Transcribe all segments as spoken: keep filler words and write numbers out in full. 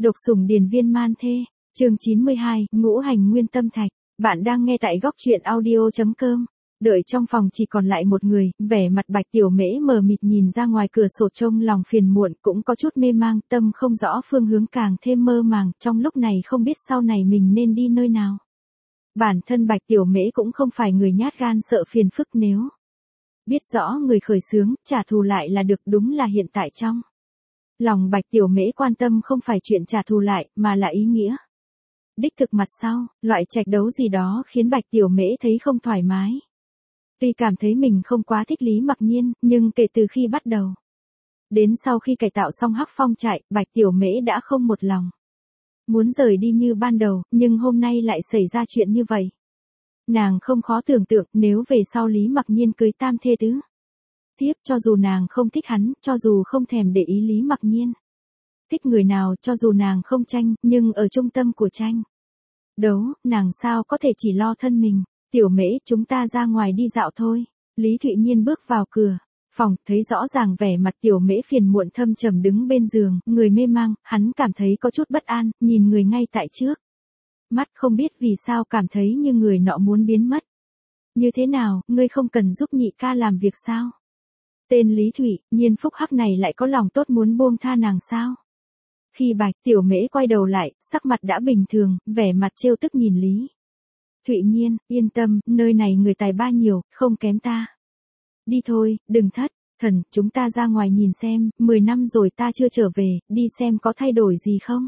Độc sủng điền viên man thê, chương chín mươi hai, ngũ hành nguyên tâm thạch. Bạn đang nghe tại góc truyện audio.com. Đợi trong phòng chỉ còn lại một người, vẻ mặt Bạch Tiểu Mễ mờ mịt nhìn ra ngoài cửa sổ trông lòng phiền muộn, cũng có chút mê mang, tâm không rõ phương hướng càng thêm mơ màng, trong lúc này không biết sau này mình nên đi nơi nào. Bản thân Bạch Tiểu Mễ cũng không phải người nhát gan sợ phiền phức, nếu biết rõ người khởi xướng, trả thù lại là được, đúng là hiện tại trong lòng Bạch Tiểu Mễ quan tâm không phải chuyện trả thù lại, mà là ý nghĩa. Đích thực mặt sau, loại trạch đấu gì đó khiến Bạch Tiểu Mễ thấy không thoải mái. Tuy cảm thấy mình không quá thích Lý Mặc Nhiên, nhưng kể từ khi bắt đầu đến sau khi cải tạo xong Hắc Phong trại, Bạch Tiểu Mễ đã không một lòng muốn rời đi như ban đầu, nhưng hôm nay lại xảy ra chuyện như vậy. Nàng không khó tưởng tượng, nếu về sau Lý Mặc Nhiên cưới tam thê tứ tiếp, cho dù nàng không thích hắn, cho dù không thèm để ý Lý Mặc Nhiên thích người nào, cho dù nàng không tranh, nhưng ở trung tâm của tranh đấu, nàng sao có thể chỉ lo thân mình. Tiểu Mễ, chúng ta ra ngoài đi dạo thôi. Lý Thụy Nhiên bước vào cửa phòng, thấy rõ ràng vẻ mặt Tiểu Mễ phiền muộn thâm trầm đứng bên giường, người mê mang, hắn cảm thấy có chút bất an, nhìn người ngay tại trước mắt, không biết vì sao cảm thấy như người nọ muốn biến mất. Như thế nào, ngươi không cần giúp nhị ca làm việc sao? Tên Lý Thụy Nhiên phúc hắc này lại có lòng tốt muốn buông tha nàng sao? Khi Bạch Tiểu Mễ quay đầu lại, sắc mặt đã bình thường, vẻ mặt trêu tức nhìn Lý Thụy Nhiên, yên tâm, nơi này người tài ba nhiều, không kém ta. Đi thôi, đừng thất thần, chúng ta ra ngoài nhìn xem, mười năm rồi ta chưa trở về, đi xem có thay đổi gì không.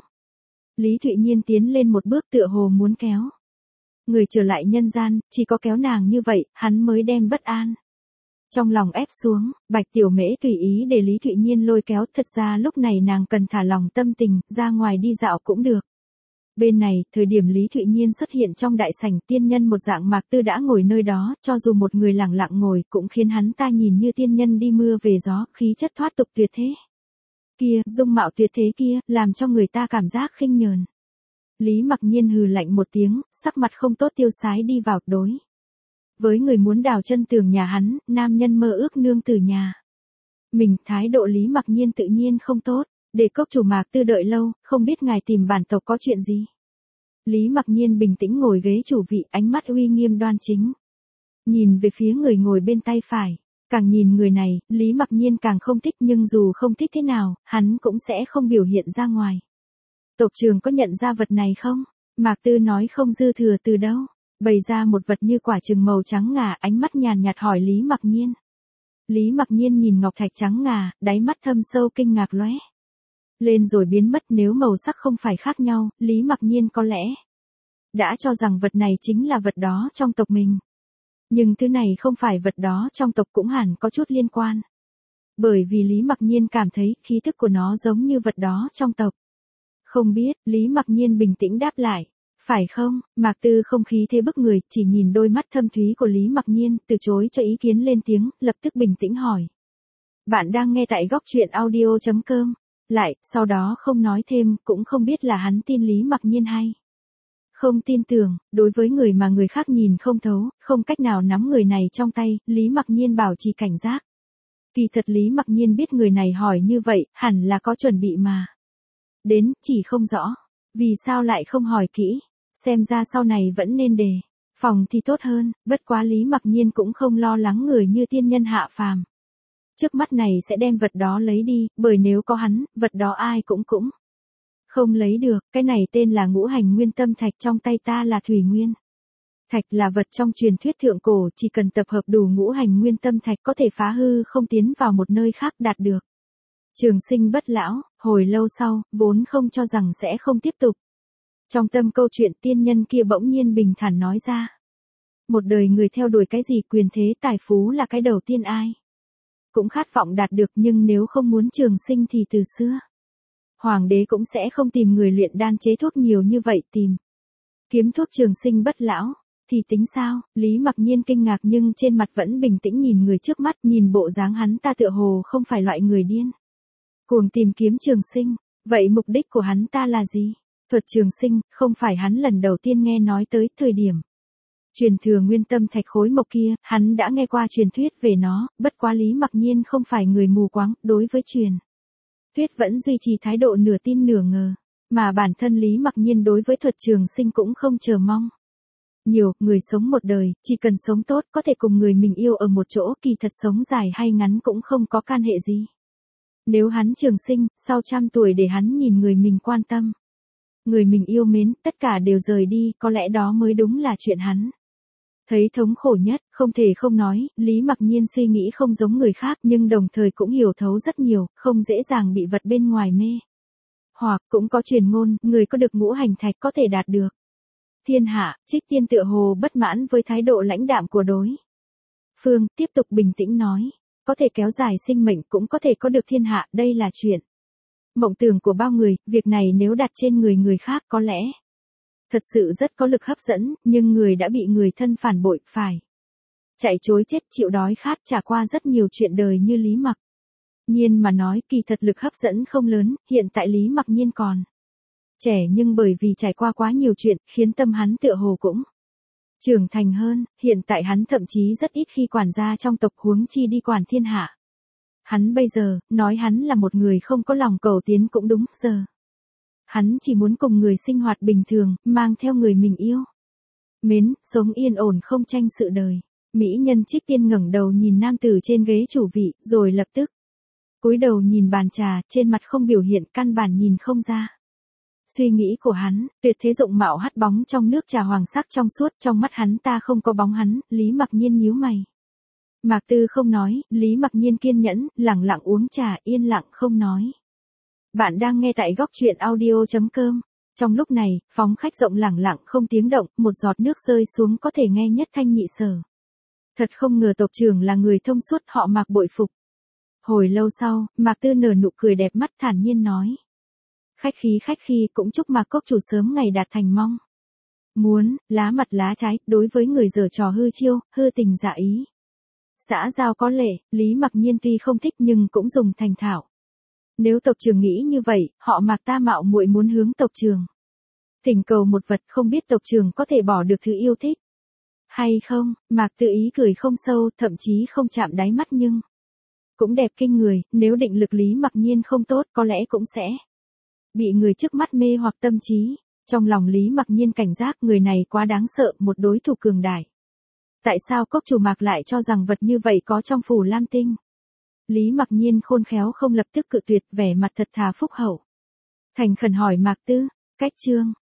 Lý Thụy Nhiên tiến lên một bước tựa hồ muốn kéo người trở lại nhân gian, chỉ có kéo nàng như vậy, hắn mới đem bất an trong lòng ép xuống. Bạch Tiểu Mễ tùy ý để Lý Thụy Nhiên lôi kéo, thật ra lúc này nàng cần thả lòng tâm tình, ra ngoài đi dạo cũng được. Bên này, thời điểm Lý Thụy Nhiên xuất hiện trong đại sảnh, tiên nhân một dạng Mạc Tư đã ngồi nơi đó, cho dù một người lẳng lặng ngồi, cũng khiến hắn ta nhìn như tiên nhân đi mưa về gió, khí chất thoát tục tuyệt thế. Kia, dung mạo tuyệt thế kia, làm cho người ta cảm giác khinh nhờn. Lý Mặc Nhiên hừ lạnh một tiếng, sắc mặt không tốt tiêu sái đi vào, đối với người muốn đào chân tường nhà hắn, nam nhân mơ ước nương tử nhà mình, thái độ Lý Mặc Nhiên tự nhiên không tốt. Để cốc chủ Mạc Tư đợi lâu, không biết ngài tìm bản tộc có chuyện gì? Lý Mặc Nhiên bình tĩnh ngồi ghế chủ vị, ánh mắt uy nghiêm đoan chính. Nhìn về phía người ngồi bên tay phải. Càng nhìn người này, Lý Mặc Nhiên càng không thích, nhưng dù không thích thế nào, hắn cũng sẽ không biểu hiện ra ngoài. Tộc trưởng có nhận ra vật này không? Mạc Tư nói không dư thừa từ đâu. Bày ra một vật như quả trừng màu trắng ngà, ánh mắt nhàn nhạt hỏi Lý Mặc Nhiên. Lý Mặc Nhiên nhìn ngọc thạch trắng ngà, đáy mắt thâm sâu kinh ngạc lóe lên rồi biến mất. Nếu màu sắc không phải khác nhau, Lý Mặc Nhiên có lẽ đã cho rằng vật này chính là vật đó trong tộc mình. Nhưng thứ này không phải vật đó trong tộc cũng hẳn có chút liên quan. Bởi vì Lý Mặc Nhiên cảm thấy khí tức của nó giống như vật đó trong tộc. Không biết, Lý Mặc Nhiên bình tĩnh đáp lại. Phải không? Mạc Tư không khí thế bức người, chỉ nhìn đôi mắt thâm thúy của Lý Mặc Nhiên, từ chối cho ý kiến lên tiếng, lập tức bình tĩnh hỏi. Bạn đang nghe tại góc truyện audio.com. Lại, sau đó không nói thêm, cũng không biết là hắn tin Lý Mặc Nhiên hay không tin tưởng. Đối với người mà người khác nhìn không thấu, không cách nào nắm người này trong tay, Lý Mặc Nhiên bảo trì cảnh giác. Kỳ thật Lý Mặc Nhiên biết người này hỏi như vậy, hẳn là có chuẩn bị mà đến, chỉ không rõ vì sao lại không hỏi kỹ. Xem ra sau này vẫn nên đề phòng thì tốt hơn, bất quá Lý Mặc Nhiên cũng không lo lắng người như tiên nhân hạ phàm trước mắt này sẽ đem vật đó lấy đi, bởi nếu có hắn, vật đó ai cũng cũng không lấy được. Cái này tên là ngũ hành nguyên tâm thạch, trong tay ta là thủy nguyên thạch, là vật trong truyền thuyết thượng cổ, chỉ cần tập hợp đủ ngũ hành nguyên tâm thạch có thể phá hư không tiến vào một nơi khác, đạt được trường sinh bất lão. Hồi lâu sau, vốn không cho rằng sẽ không tiếp tục. Trong tâm câu chuyện, tiên nhân kia bỗng nhiên bình thản nói ra. Một đời người theo đuổi cái gì, quyền thế tài phú là cái đầu tiên ai cũng khát vọng đạt được, nhưng nếu không muốn trường sinh thì từ xưa hoàng đế cũng sẽ không tìm người luyện đan chế thuốc nhiều như vậy, tìm kiếm thuốc trường sinh bất lão thì tính sao? Lý Mặc Nhiên kinh ngạc nhưng trên mặt vẫn bình tĩnh nhìn người trước mắt, nhìn bộ dáng hắn ta tựa hồ không phải loại người điên cuồng tìm kiếm trường sinh. Vậy mục đích của hắn ta là gì? Thuật trường sinh, không phải hắn lần đầu tiên nghe nói tới. Thời điểm truyền thừa nguyên tâm thạch khối mộc kia, hắn đã nghe qua truyền thuyết về nó, bất quá Lý Mặc Nhiên không phải người mù quáng, đối với truyền thuyết vẫn duy trì thái độ nửa tin nửa ngờ. mà bản thân Lý Mặc Nhiên đối với thuật trường sinh cũng không chờ mong. Nhiều, người sống một đời, chỉ cần sống tốt có thể cùng người mình yêu ở một chỗ, kỳ thật sống dài hay ngắn cũng không có can hệ gì. Nếu hắn trường sinh, sau trăm tuổi để hắn nhìn người mình quan tâm, người mình yêu mến, tất cả đều rời đi, có lẽ đó mới đúng là chuyện hắn thấy thống khổ nhất. Không thể không nói, Lý Mặc Nhiên suy nghĩ không giống người khác nhưng đồng thời cũng hiểu thấu rất nhiều, không dễ dàng bị vật bên ngoài mê. Hoặc cũng có truyền ngôn, người có được ngũ hành thạch có thể đạt được thiên hạ. Trích Tiên tựa hồ bất mãn với thái độ lãnh đạm của đối phương, tiếp tục bình tĩnh nói, có thể kéo dài sinh mệnh cũng có thể có được thiên hạ, đây là chuyện mộng tưởng của bao người, việc này nếu đặt trên người người khác có lẽ thật sự rất có lực hấp dẫn, nhưng người đã bị người thân phản bội, phải chạy chối chết, chịu đói khát, trải qua rất nhiều chuyện đời như Lý Mặc Nhiên mà nói, kỳ thật lực hấp dẫn không lớn. Hiện tại Lý Mặc Nhiên còn trẻ nhưng bởi vì trải qua quá nhiều chuyện, khiến tâm hắn tựa hồ cũng trưởng thành hơn. Hiện tại hắn thậm chí rất ít khi quản gia trong tộc, huống chi đi quản thiên hạ. Hắn bây giờ, nói hắn là một người không có lòng cầu tiến cũng đúng, giờ hắn chỉ muốn cùng người sinh hoạt bình thường, mang theo người mình yêu mến, sống yên ổn không tranh sự đời. Mỹ nhân Trích Tiên ngẩng đầu nhìn nam tử trên ghế chủ vị, rồi lập tức cúi đầu nhìn bàn trà, trên mặt không biểu hiện, căn bản nhìn không ra suy nghĩ của hắn. Tuyệt thế dụng mạo hắt bóng trong nước trà hoàng sắc trong suốt, trong mắt hắn ta không có bóng hắn. Lý Mặc Nhiên nhíu mày. Mạc Tư không nói, Lý Mặc Nhiên kiên nhẫn, lặng lặng uống trà, yên lặng không nói. Bạn đang nghe tại góc truyện audio chấm com. Trong lúc này, phòng khách rộng lặng lặng không tiếng động, một giọt nước rơi xuống có thể nghe nhất thanh nhị sở. Thật không ngờ tộc trưởng là người thông suốt, họ Mạc bội phục. Hồi lâu sau, Mạc Tư nở nụ cười đẹp mắt, thản nhiên nói. Khách khí khách khí, cũng chúc Mạc Cốc chủ sớm ngày đạt thành mong muốn. Lá mặt lá trái, đối với người giở trò hư chiêu, hư tình dạ ý, xã giao có lệ, Lý Mặc Nhiên tuy không thích nhưng cũng dùng thành thạo. Nếu tộc trưởng nghĩ như vậy, họ Mạc ta mạo muội muốn hướng tộc trưởng thỉnh cầu một vật, không biết tộc trưởng có thể bỏ được thứ yêu thích hay không. Mạc Tư ý cười không sâu, thậm chí không chạm đáy mắt nhưng cũng đẹp kinh người. Nếu định lực Lý Mặc Nhiên không tốt, có lẽ cũng sẽ bị người trước mắt mê hoặc tâm trí. Trong lòng Lý Mặc Nhiên cảnh giác, người này quá đáng sợ, một đối thủ cường đại. Tại sao Cốc chủ Mạc lại cho rằng vật như vậy có trong phủ Lam Tinh? Lý Mặc Nhiên khôn khéo không lập tức cự tuyệt, vẻ mặt thật thà phúc hậu. Thành khẩn hỏi Mạc Tư, cách chương